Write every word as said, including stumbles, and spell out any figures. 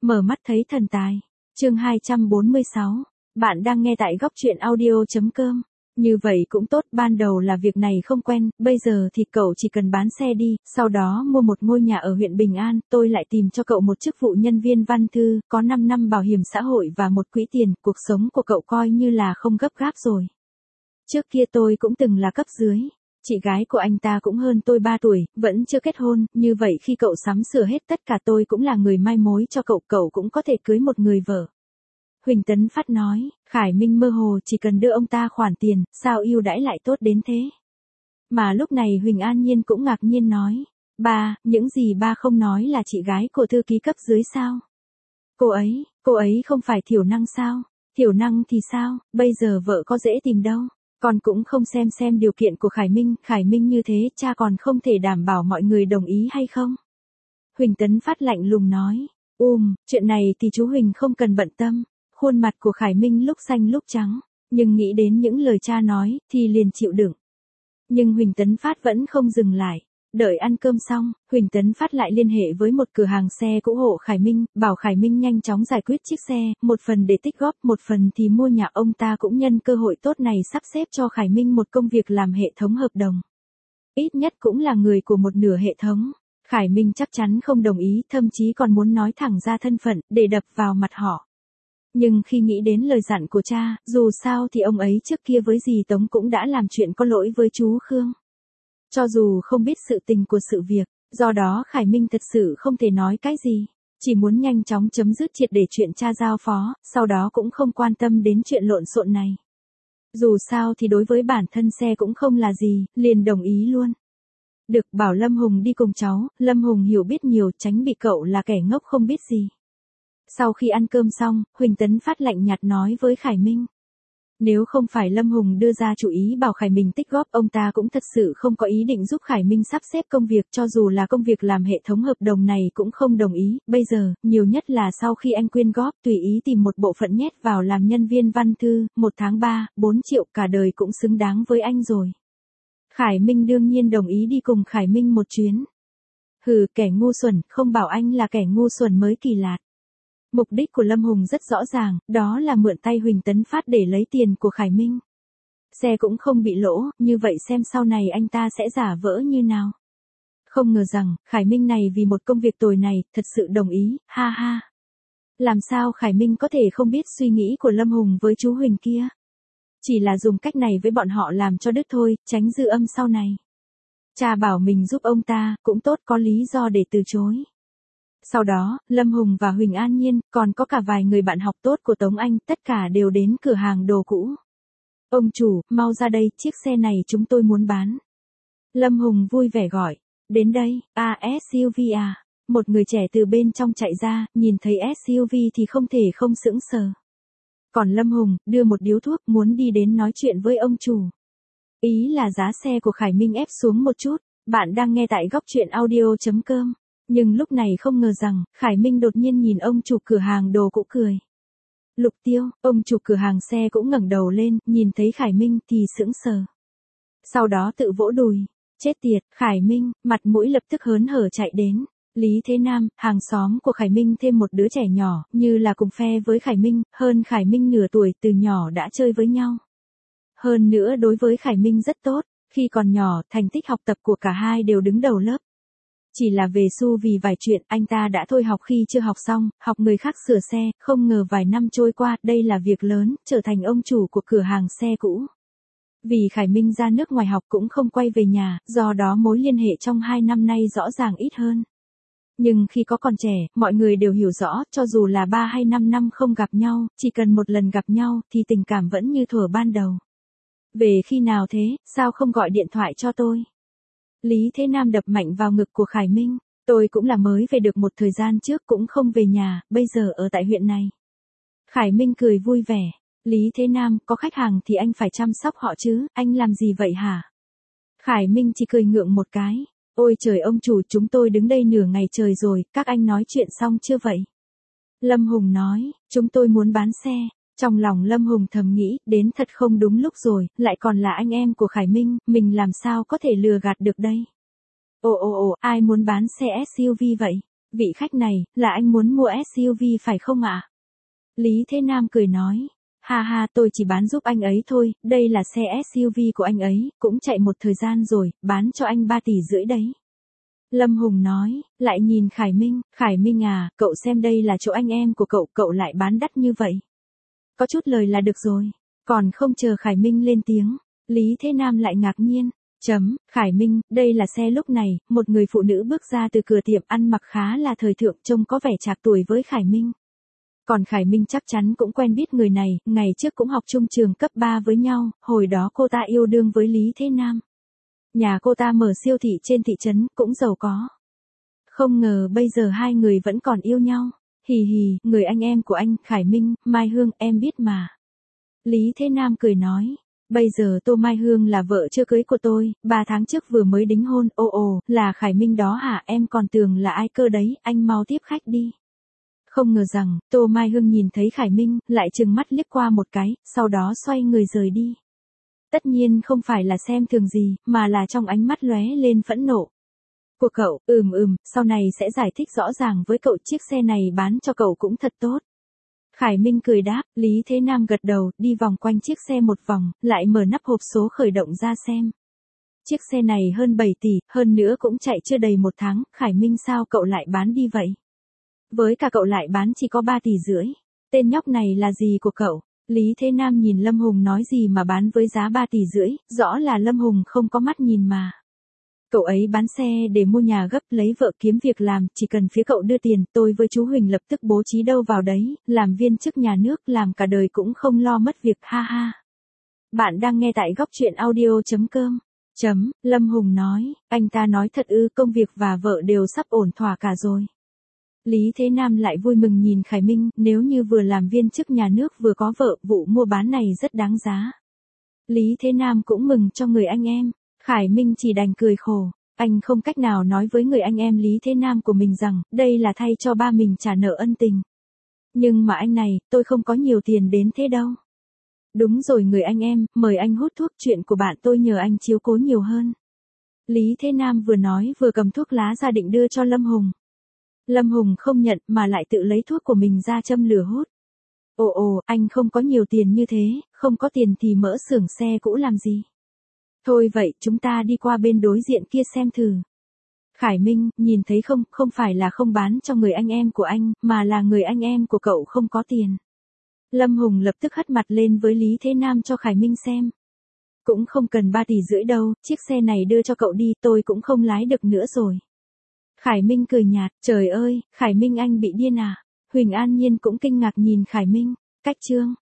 Mở mắt thấy thần tài. Chương hai trăm bốn mươi sáu. Bạn đang nghe tại góc truyện audio chấm com. Như vậy cũng tốt, ban đầu là việc này không quen, bây giờ thì cậu chỉ cần bán xe đi, sau đó mua một ngôi nhà ở huyện Bình An, tôi lại tìm cho cậu một chức vụ nhân viên văn thư, có năm năm bảo hiểm xã hội và một quỹ tiền, cuộc sống của cậu coi như là không gấp gáp rồi. Trước kia tôi cũng từng là cấp dưới. Chị gái của anh ta cũng hơn tôi ba tuổi, vẫn chưa kết hôn, như vậy khi cậu sắm sửa hết tất cả tôi cũng là người mai mối cho cậu, cậu cũng có thể cưới một người vợ. Huỳnh Tấn Phát nói, Khải Minh mơ hồ chỉ cần đưa ông ta khoản tiền, sao ưu đãi lại tốt đến thế. Mà lúc này Huỳnh An Nhiên cũng ngạc nhiên nói, ba, những gì ba không nói là chị gái của thư ký cấp dưới sao? Cô ấy, cô ấy không phải thiểu năng sao? Thiểu năng thì sao, bây giờ vợ có dễ tìm đâu. Con cũng không xem xem điều kiện của Khải Minh, Khải Minh như thế cha còn không thể đảm bảo mọi người đồng ý hay không? Huỳnh Tấn Phát lạnh lùng nói, ùm, chuyện này thì chú Huỳnh không cần bận tâm. Khuôn mặt của Khải Minh lúc xanh lúc trắng, nhưng nghĩ đến những lời cha nói, thì liền chịu đựng. Nhưng Huỳnh Tấn Phát vẫn không dừng lại. Đợi ăn cơm xong, Huỳnh Tấn Phát lại liên hệ với một cửa hàng xe cũ hộ Khải Minh, bảo Khải Minh nhanh chóng giải quyết chiếc xe, một phần để tích góp, một phần thì mua nhà. Ông ta cũng nhân cơ hội tốt này sắp xếp cho Khải Minh một công việc làm hệ thống hợp đồng. Ít nhất cũng là người của một nửa hệ thống. Khải Minh chắc chắn không đồng ý, thậm chí còn muốn nói thẳng ra thân phận, để đập vào mặt họ. Nhưng khi nghĩ đến lời dặn của cha, dù sao thì ông ấy trước kia với dì Tống cũng đã làm chuyện có lỗi với chú Khương. Cho dù không biết sự tình của sự việc, do đó Khải Minh thật sự không thể nói cái gì. Chỉ muốn nhanh chóng chấm dứt triệt để chuyện cha giao phó, sau đó cũng không quan tâm đến chuyện lộn xộn này. Dù sao thì đối với bản thân xe cũng không là gì, liền đồng ý luôn. Được, bảo Lâm Hùng đi cùng cháu, Lâm Hùng hiểu biết nhiều, tránh bị cậu là kẻ ngốc không biết gì. Sau khi ăn cơm xong, Huỳnh Tấn Phát lạnh nhạt nói với Khải Minh. Nếu không phải Lâm Hùng đưa ra chủ ý bảo Khải Minh tích góp, ông ta cũng thật sự không có ý định giúp Khải Minh sắp xếp công việc, cho dù là công việc làm hệ thống hợp đồng này cũng không đồng ý. Bây giờ, nhiều nhất là sau khi anh quyên góp, tùy ý tìm một bộ phận nhét vào làm nhân viên văn thư, một tháng ba, bốn triệu, cả đời cũng xứng đáng với anh rồi. Khải Minh đương nhiên đồng ý đi cùng Khải Minh một chuyến. Hừ, kẻ ngu xuẩn, không bảo anh là kẻ ngu xuẩn mới kỳ lạ. Mục đích của Lâm Hùng rất rõ ràng, đó là mượn tay Huỳnh Tấn Phát để lấy tiền của Khải Minh. Xe cũng không bị lỗ, như vậy xem sau này anh ta sẽ giả vỡ như nào. Không ngờ rằng, Khải Minh này vì một công việc tồi này, thật sự đồng ý, ha ha. Làm sao Khải Minh có thể không biết suy nghĩ của Lâm Hùng với chú Huỳnh kia? Chỉ là dùng cách này với bọn họ làm cho đứt thôi, tránh dư âm sau này. Cha bảo mình giúp ông ta, cũng tốt, có lý do để từ chối. Sau đó, Lâm Hùng và Huỳnh An Nhiên, còn có cả vài người bạn học tốt của Tống Anh, tất cả đều đến cửa hàng đồ cũ. Ông chủ, mau ra đây, chiếc xe này chúng tôi muốn bán. Lâm Hùng vui vẻ gọi. Đến đây, à ét u vê à. Một người trẻ từ bên trong chạy ra, nhìn thấy ét u vê thì không thể không sững sờ. Còn Lâm Hùng, đưa một điếu thuốc, muốn đi đến nói chuyện với ông chủ. Ý là giá xe của Khải Minh ép xuống một chút. Bạn đang nghe tại góc truyện audio chấm com. Nhưng lúc này không ngờ rằng, Khải Minh đột nhiên nhìn ông chủ cửa hàng đồ cũ cười. Lục Tiêu, ông chủ cửa hàng xe cũng ngẩng đầu lên, nhìn thấy Khải Minh thì sững sờ. Sau đó tự vỗ đùi. Chết tiệt, Khải Minh, mặt mũi lập tức hớn hở chạy đến. Lý Thế Nam, hàng xóm của Khải Minh thêm một đứa trẻ nhỏ, như là cùng phe với Khải Minh, hơn Khải Minh nửa tuổi, từ nhỏ đã chơi với nhau. Hơn nữa đối với Khải Minh rất tốt, khi còn nhỏ, thành tích học tập của cả hai đều đứng đầu lớp. Chỉ là về xu vì vài chuyện, anh ta đã thôi học khi chưa học xong, học người khác sửa xe, không ngờ vài năm trôi qua, đây là việc lớn, trở thành ông chủ của cửa hàng xe cũ. Vì Khải Minh ra nước ngoài học cũng không quay về nhà, do đó mối liên hệ trong hai năm nay rõ ràng ít hơn. Nhưng khi có còn trẻ, mọi người đều hiểu rõ, cho dù là ba hay năm năm không gặp nhau, chỉ cần một lần gặp nhau, thì tình cảm vẫn như thuở ban đầu. Về khi nào thế, sao không gọi điện thoại cho tôi? Lý Thế Nam đập mạnh vào ngực của Khải Minh. Tôi cũng là mới về được một thời gian trước, cũng không về nhà, bây giờ ở tại huyện này. Khải Minh cười vui vẻ. Lý Thế Nam, có khách hàng thì anh phải chăm sóc họ chứ, anh làm gì vậy hả? Khải Minh chỉ cười ngượng một cái. Ôi trời ông chủ, chúng tôi đứng đây nửa ngày trời rồi, các anh nói chuyện xong chưa vậy? Lâm Hùng nói, chúng tôi muốn bán xe. Trong lòng Lâm Hùng thầm nghĩ, đến thật không đúng lúc rồi, lại còn là anh em của Khải Minh, mình làm sao có thể lừa gạt được đây? Ồ ồ ồ, ai muốn bán xe ét u vê vậy? Vị khách này, là anh muốn mua ét u vê phải không ạ? Lý Thế Nam cười nói. Ha ha, tôi chỉ bán giúp anh ấy thôi, đây là xe ét u vê của anh ấy, cũng chạy một thời gian rồi, bán cho anh ba tỷ rưỡi đấy. Lâm Hùng nói, lại nhìn Khải Minh, Khải Minh à, cậu xem đây là chỗ anh em của cậu, cậu lại bán đắt như vậy. Có chút lời là được rồi, còn không chờ Khải Minh lên tiếng, Lý Thế Nam lại ngạc nhiên. Chấm, Khải Minh, đây là xe lúc này, một người phụ nữ bước ra từ cửa tiệm ăn mặc khá là thời thượng trông có vẻ trạc tuổi với Khải Minh. Còn Khải Minh chắc chắn cũng quen biết người này, ngày trước cũng học chung trường cấp ba với nhau, hồi đó cô ta yêu đương với Lý Thế Nam. Nhà cô ta mở siêu thị trên thị trấn, cũng giàu có. Không ngờ bây giờ hai người vẫn còn yêu nhau. Hì hì, người anh em của anh, Khải Minh, Mai Hương, em biết mà. Lý Thế Nam cười nói. Bây giờ Tô Mai Hương là vợ chưa cưới của tôi, ba tháng trước vừa mới đính hôn, ồ ồ, là Khải Minh đó hả, em còn tưởng là ai cơ đấy, anh mau tiếp khách đi. Không ngờ rằng, Tô Mai Hương nhìn thấy Khải Minh, lại trừng mắt liếc qua một cái, sau đó xoay người rời đi. Tất nhiên không phải là xem thường gì, mà là trong ánh mắt lóe lên phẫn nộ. Của cậu, ừm ừm, sau này sẽ giải thích rõ ràng với cậu, chiếc xe này bán cho cậu cũng thật tốt. Khải Minh cười đáp, Lý Thế Nam gật đầu, đi vòng quanh chiếc xe một vòng, lại mở nắp hộp số khởi động ra xem. Chiếc xe này hơn bảy tỷ, hơn nữa cũng chạy chưa đầy một tháng, Khải Minh sao cậu lại bán đi vậy? Với cả cậu lại bán chỉ có ba tỷ rưỡi. Tên nhóc này là gì của cậu? Lý Thế Nam nhìn Lâm Hùng nói gì mà bán với giá ba tỷ rưỡi, rõ là Lâm Hùng không có mắt nhìn mà. Cậu ấy bán xe để mua nhà gấp, lấy vợ kiếm việc làm, chỉ cần phía cậu đưa tiền, tôi với chú Huỳnh lập tức bố trí đâu vào đấy, làm viên chức nhà nước, làm cả đời cũng không lo mất việc, ha ha. Bạn đang nghe tại góc truyện audio chấm com. Chấm, Lâm Hùng nói, anh ta nói thật ư, công việc và vợ đều sắp ổn thỏa cả rồi. Lý Thế Nam lại vui mừng nhìn Khải Minh, nếu như vừa làm viên chức nhà nước vừa có vợ, vụ mua bán này rất đáng giá. Lý Thế Nam cũng mừng cho người anh em. Khải Minh chỉ đành cười khổ, anh không cách nào nói với người anh em Lý Thế Nam của mình rằng, đây là thay cho ba mình trả nợ ân tình. Nhưng mà anh này, tôi không có nhiều tiền đến thế đâu. Đúng rồi người anh em, mời anh hút thuốc, chuyện của bạn tôi nhờ anh chiếu cố nhiều hơn. Lý Thế Nam vừa nói vừa cầm thuốc lá ra định đưa cho Lâm Hùng. Lâm Hùng không nhận mà lại tự lấy thuốc của mình ra châm lửa hút. Ồ ồ, anh không có nhiều tiền như thế, không có tiền thì mở xưởng xe cũ làm gì. Thôi vậy, chúng ta đi qua bên đối diện kia xem thử. Khải Minh, nhìn thấy không, không phải là không bán cho người anh em của anh, mà là người anh em của cậu không có tiền. Lâm Hùng lập tức hất mặt lên với Lý Thế Nam cho Khải Minh xem. Cũng không cần ba tỷ rưỡi đâu, chiếc xe này đưa cho cậu đi, tôi cũng không lái được nữa rồi. Khải Minh cười nhạt, trời ơi, Khải Minh anh bị điên à? Huỳnh An Nhiên cũng kinh ngạc nhìn Khải Minh, cách chương.